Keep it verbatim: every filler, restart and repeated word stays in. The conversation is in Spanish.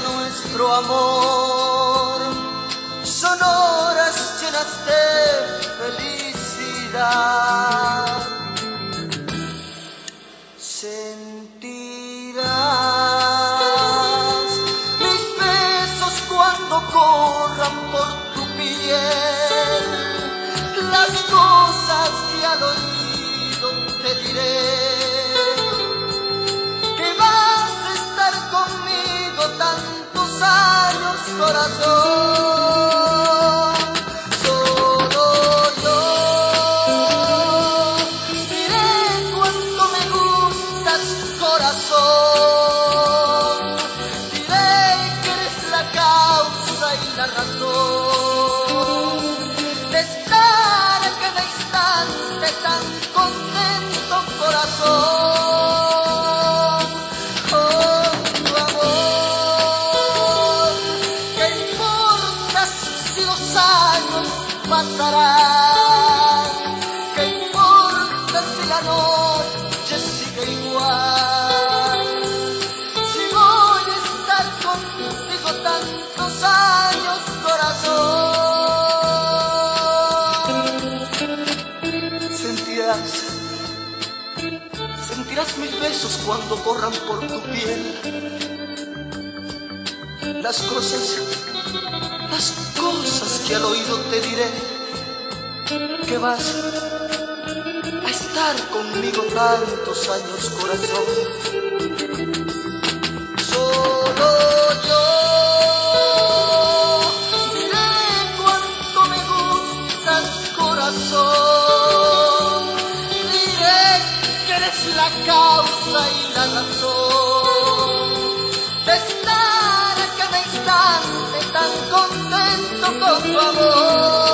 nuestro amor son horas llenas de felicidad. Sentirás mis besos cuando corran por tu piel, las cosas que al oído te diré, que vas a estar conmigo tantos años, corazón. Solo yo diré cuánto me gustas, corazón. Diré que eres la causa y la razón de estar en cada instante tan contento, corazón, con tu amor. ¿Qué importa si los años pasarán? ¿Qué importa si la noche sigue igual? Si voy a estar contigo tantos años, corazón. Sentirás, sentirás mis besos cuando corran por tu piel, las cosas, las cosas que al oído te diré, que vas a estar conmigo tantos años, corazón. Solo yo diré cuánto me gustas, corazón. Diré que eres la causa y la razón de estar a cada instante tan contento con tu amor.